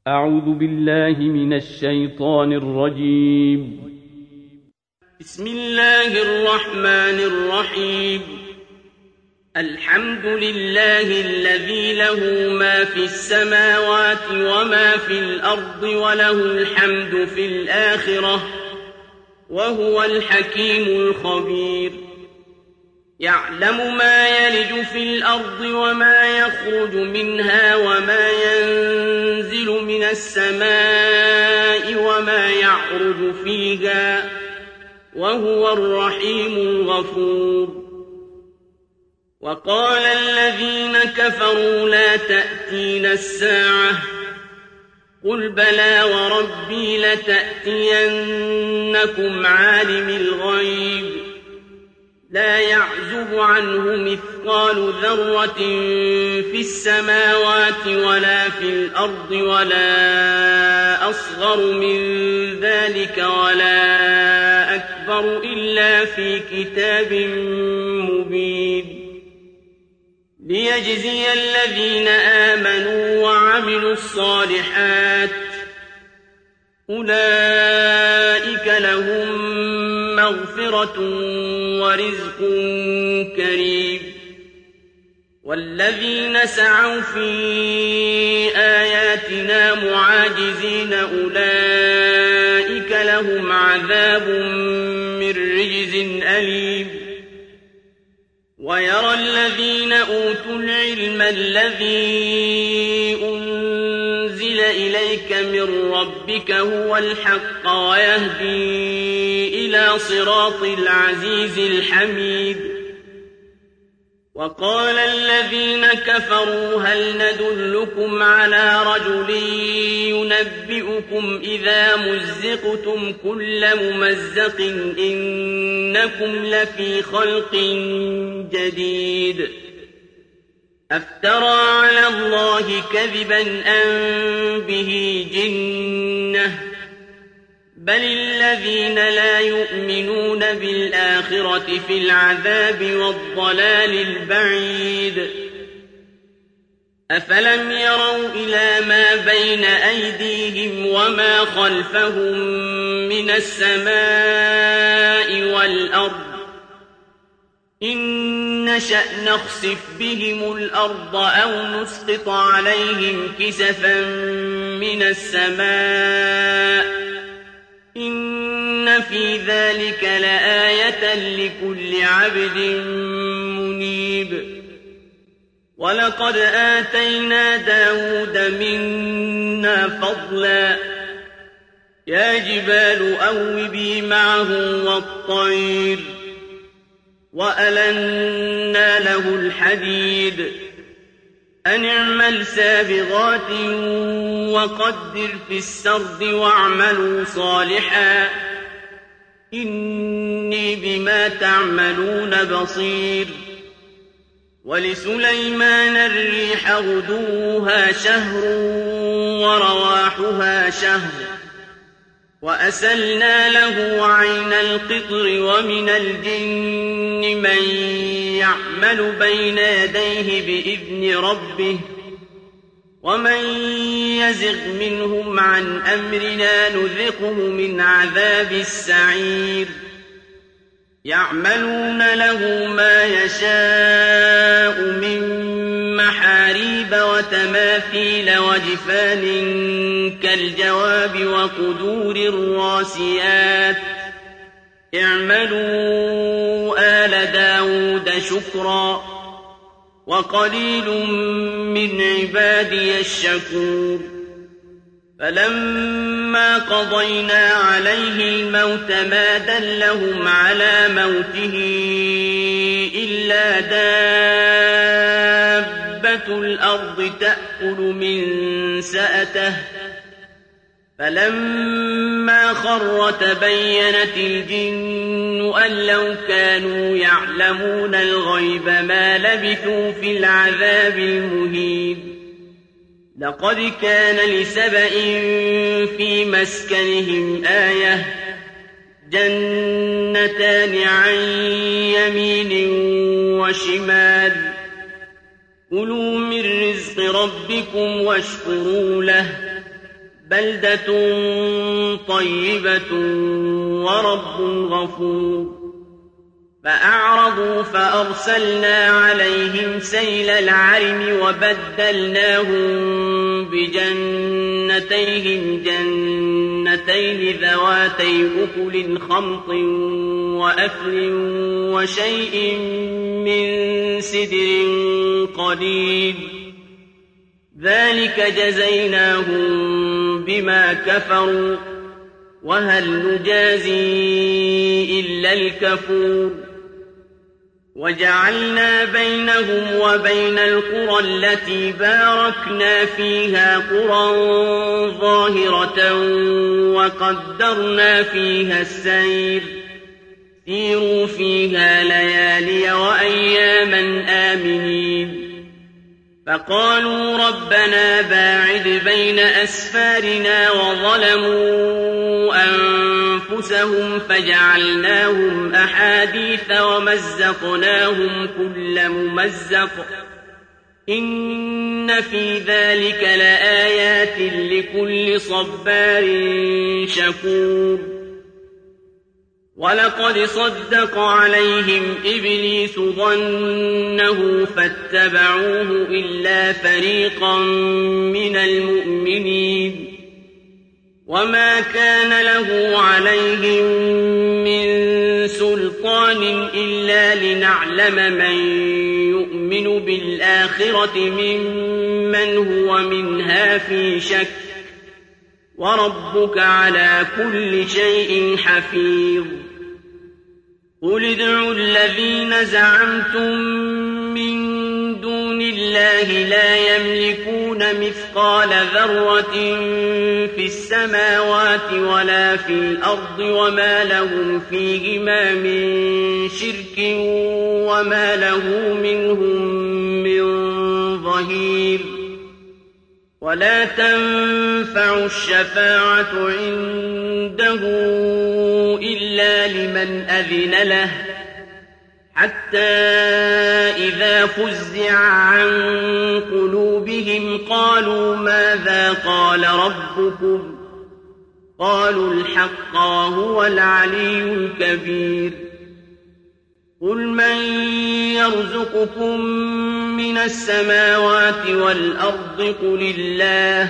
أعوذ بالله من الشيطان الرجيم. بسم الله الرحمن الرحيم. الحمد لله الذي له ما في السماوات وما في الأرض وله الحمد في الآخرة وهو الحكيم الخبير. يعلم ما يلج في الأرض وما يخرج منها وما ينزل من السماء وما يعرج فيها وهو الرحيم الغفور. وقال الذين كفروا لا تأتينا الساعة قل بلى وربي لتأتينكم عالم الغيب لا يعزب عنه مثقال ذرة في السماوات ولا في الأرض ولا أصغر من ذلك ولا أكبر إلا في كتاب مبين. ليجزي الذين آمنوا وعملوا الصالحات أولئك لهم مغفرة ورزق كريم. والذين سعوا في آياتنا معاجزين أولئك لهم عذاب من رجز أليم. ويرى الذين أوتوا العلم الذي أنزل إليك من ربك هو الحق ويهدي إلى صراط العزيز الحميد. وقال الذين كفروا هل ندلكم على رجل ينبئكم إذا مزقتم كل ممزق إنكم لفي خلق جديد. أفترى على الله كذبا أم به جنة بل الذين لا يؤمنون بالآخرة في العذاب والضلال البعيد. أفلم يروا إلى ما بين أيديهم وما خلفهم من السماء والأرض إن نشأ نخسف بهم الأرض أو نسقط عليهم كسفا من السماء إن في ذلك لآية لكل عبد منيب. ولقد آتينا داود منا فضلا يا جبال أوبي معه والطير وألنا له الحديد أن اعمل سابغات وقدر في السرد واعملوا صالحا إني بما تعملون بصير. ولسليمان الريح غدوها شهر ورواحها شهر وأسلنا له عين القطر ومن الجن من يعمل بين يديه بإذن ربه ومن يزغ منهم عن أمرنا نذقه من عذاب السعير. يعملون له ما يشاء من محاريب وتماثيل وجفان كالجواب وقدور الراسيات اعملوا آل داود شكرا وقليل من عبادي الشكور. فلما قضينا عليه الموت ما دلهم على موته إلا دابة الأرض تأكل من سأته فلما خر تبينت الجن أن لو كانوا يعلمون الغيب ما لبثوا في العذاب المهين. لقد كان لسبإ في مسكنهم آية جنتان عن يمين وشمال كُلُوا مِن رِّزْقِ رَبِّكُمْ واشكروا له بلدة طيبة ورب غفور فأعرضوا فأرسلنا عليهم سيل العرم وبدلناهم بجنتيهم جنتين ذواتي أكل خمط وأثل وشيء من سدر قليل ذلك جزيناهم بما كفروا وهل نجازي إلا الكفور وجعلنا بينهم وبين القرى التي باركنا فيها قرى ظاهرة وقدرنا فيها السير سيروا فيها ليالي وأياما آمنين فقالوا ربنا باعد بين أسفارنا وظلموا أنفسهم فجعلناهم أحاديث ومزقناهم كل ممزق إن في ذلك لآيات لكل صبار شكور ولقد صدق عليهم إبليس ظنه فاتبعوه إلا فريقا من المؤمنين وما كان له عليهم من سلطان إلا لنعلم من يؤمن بالآخرة ممن هو منها في شك وربك على كل شيء حفيظ قل ادعوا الذين زعمتم من دون الله لا يملكون مثقال ذرة في السماوات ولا في الأرض وما لهم فيهما من شرك وما له منهم من ظهير ولا تنفع الشفاعة عنده إلا لمن أذن له حتى إذا فزع عن قلوبهم قالوا ماذا قال ربكم قالوا الحق وهو العلي الكبير قل من يرزقكم من السماوات والأرض قل الله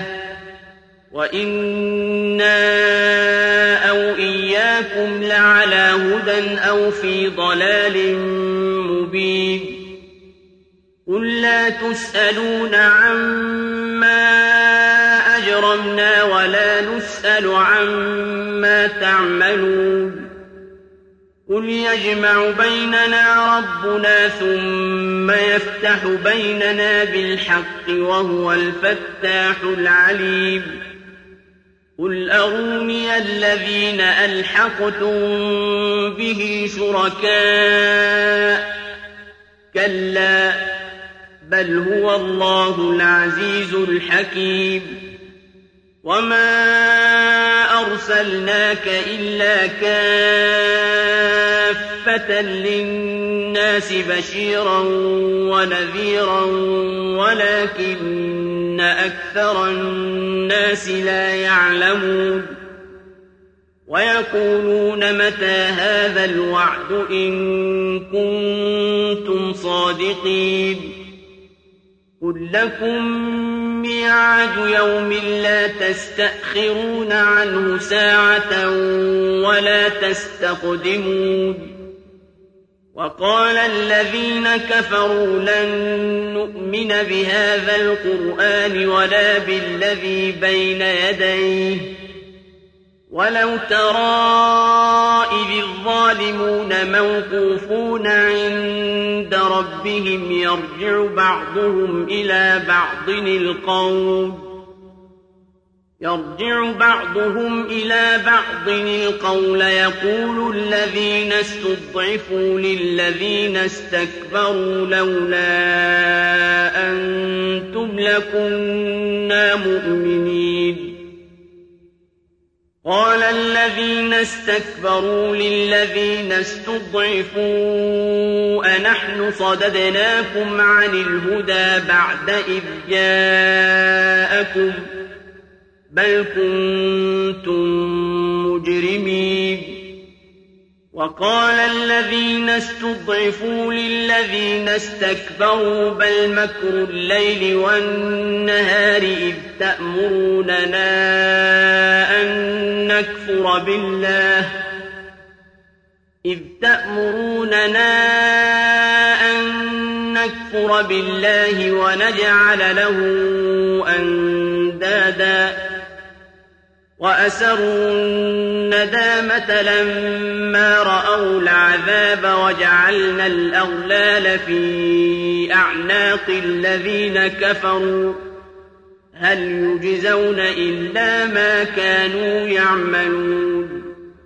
وإنا أو إياكم لعلى هدى أو في ضلال مبين قل لا تسألون عما أجرمنا ولا نسأل عما تعملون قل يجمع بيننا ربنا ثم يفتح بيننا بالحق وهو الفتاح العليم قل أروني الذين ألحقتم به شركاء كلا بل هو الله العزيز الحكيم وما أرسلناك إلا كافة للناس بشيرا ونذيرا ولكن أكثر الناس لا يعلمون ويقولون متى هذا الوعد إن كنتم صادقين قل لكم ميعاد يوم لا تستأخرون عنه ساعة ولا تستقدمون وقال الذين كفروا لن نؤمن بهذا القرآن ولا بالذي بين يديه ولو ترى إذ الظالمون موقوفون عند ربهم يرجع بعضهم إلى بعض القول يقول الذين استضعفوا للذين استكبروا لولا أنتم لكنا مؤمنين قال الذين استكبروا للذين استضعفوا أنحن صددناكم عن الهدى بعد إذ جاءكم بل كنتم مجرمين. وقال الذين استضعفوا للذين استكبروا بل مكر الليل والنهار إذ تأمروننا أن نكفر بالله ونجعل له أندادا وأسروا الندامة لما رأوا العذاب وجعلنا الأغلال في أعناق الذين كفروا هل يجزون إلا ما كانوا يعملون.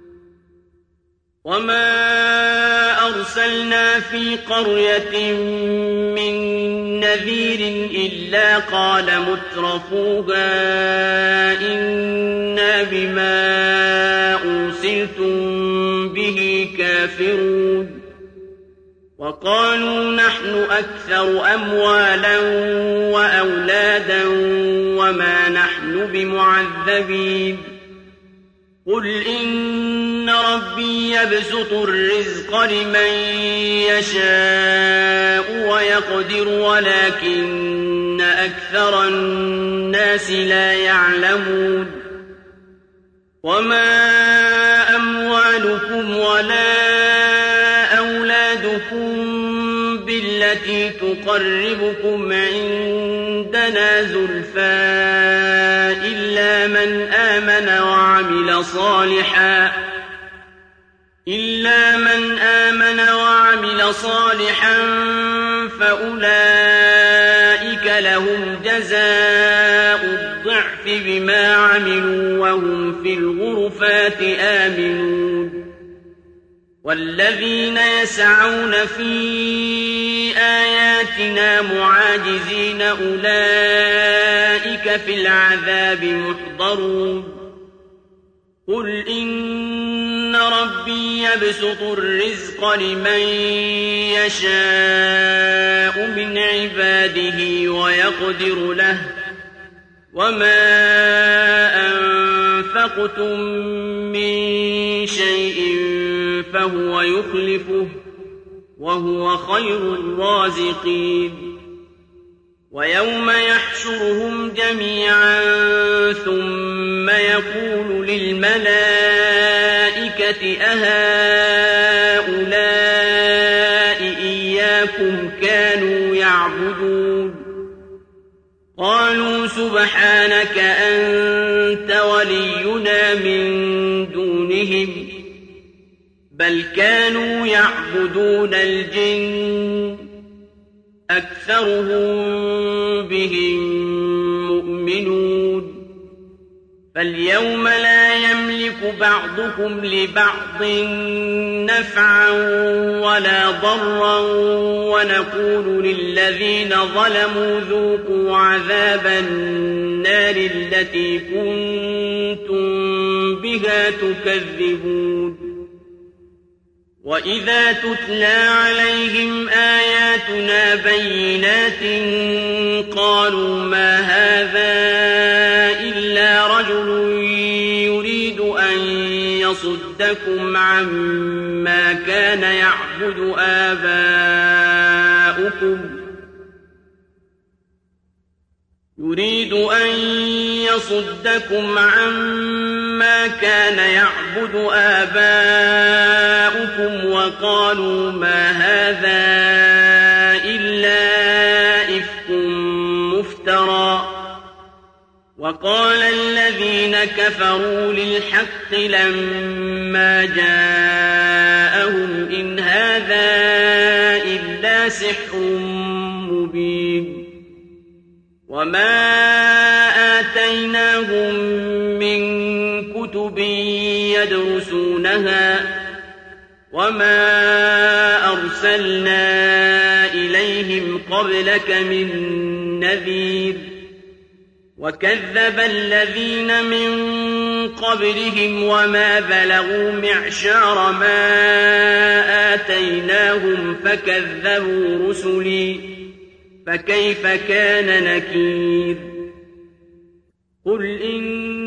وما أرسلنا في قرية من نذير إلا قال مترفوها إنا بما أرسلتم به كافرون. وقالوا نحن أكثر أموالا وأولادا وما نحن بمعذبين. قل إن ربي يبسط الرزق لمن يشاء ويقدر ولكن أكثر الناس لا يعلمون. وما أموالكم ولا أولادكم بالتي تقربكم عندنا زلفى إلا من آمن وعمل صالحا فأولئك لهم جزاء الضعف بما عملوا وهم في الغرفات آمنون. والذين يسعون في آياتنا معاجزين أولئك في العذاب محضرون. قل إن ربي يبسط الرزق لمن يشاء من عباده ويقدر له وما أنفقتم من شيء فهو يخلفه وهو خير الرازقين. ويوم يحشرهم جميعا ثم يقول للملائكة أهؤلاء إياكم كانوا يعبدون قالوا سبحانك أنت ولينا من دونهم بل كانوا يعبدون الجن أكثرهم بهم مؤمنون. فاليوم لا يملك بعضكم لبعض نفعا ولا ضرا ونقول للذين ظلموا ذوقوا عذاب النار التي كنتم بها تكذبون. وإذا تتلى عليهم آياتنا بينات قالوا ما هذا إلا رجل يريد أن يصدكم عما كان يعبد آباؤكم وقالوا ما هذا إلا إفك مفترى. وقال الذين كفروا للحق لما جاءهم إن هذا إلا سحر مبين. وما آتيناهم من كتب يدرسونها وما أرسلنا إليهم قبلك من نذير. وكذب الذين من قبلهم وما بلغوا معشار ما آتيناهم فكذبوا رسلي فكيف كان نكير. قل إن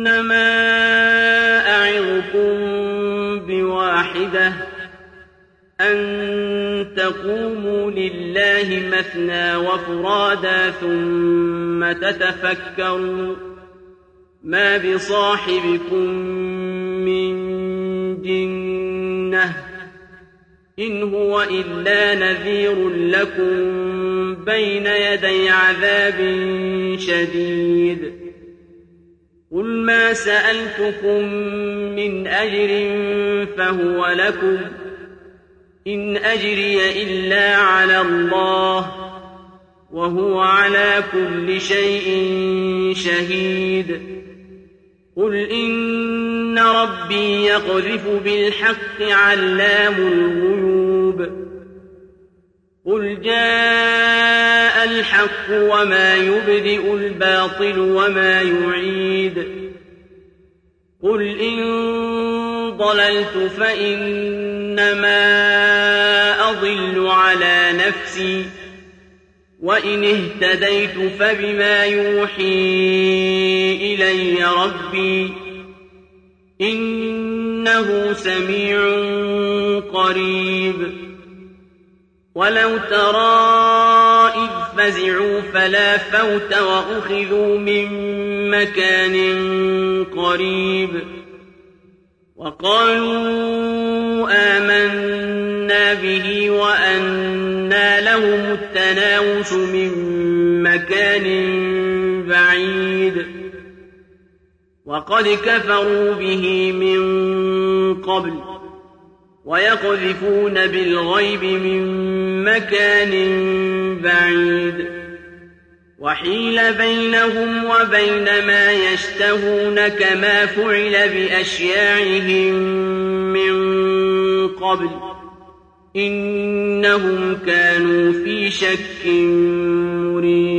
إنما أعظكم بواحدة أن تقوموا لله مثنى وفرادا ثم تتفكروا ما بصاحبكم من جنة إن هو إلا نذير لكم بين يدي عذاب شديد قل ما سألتكم من أجر فهو لكم إن أجري إلا على الله وهو على كل شيء شهيد قل إن ربي يقذف بالحق علام الغيوب قل جاء الحق وما يبدئ الباطل وما يعيد قل إن ضللت فإنما أضل على نفسي وإن اهتديت فبما يوحي إلي ربي إنه سميع قريب ولو ترى إذ فزعوا فلا فوت وأخذوا من مكان قريب وقالوا آمنا به وأنى لهم التناوش من مكان بعيد وقد كفروا به من قبل ويقذفون بالغيب من مكان بعيد وحيل بينهم وبين ما يشتهون كما فعل بأشياعهم من قبل إنهم كانوا في شك مريب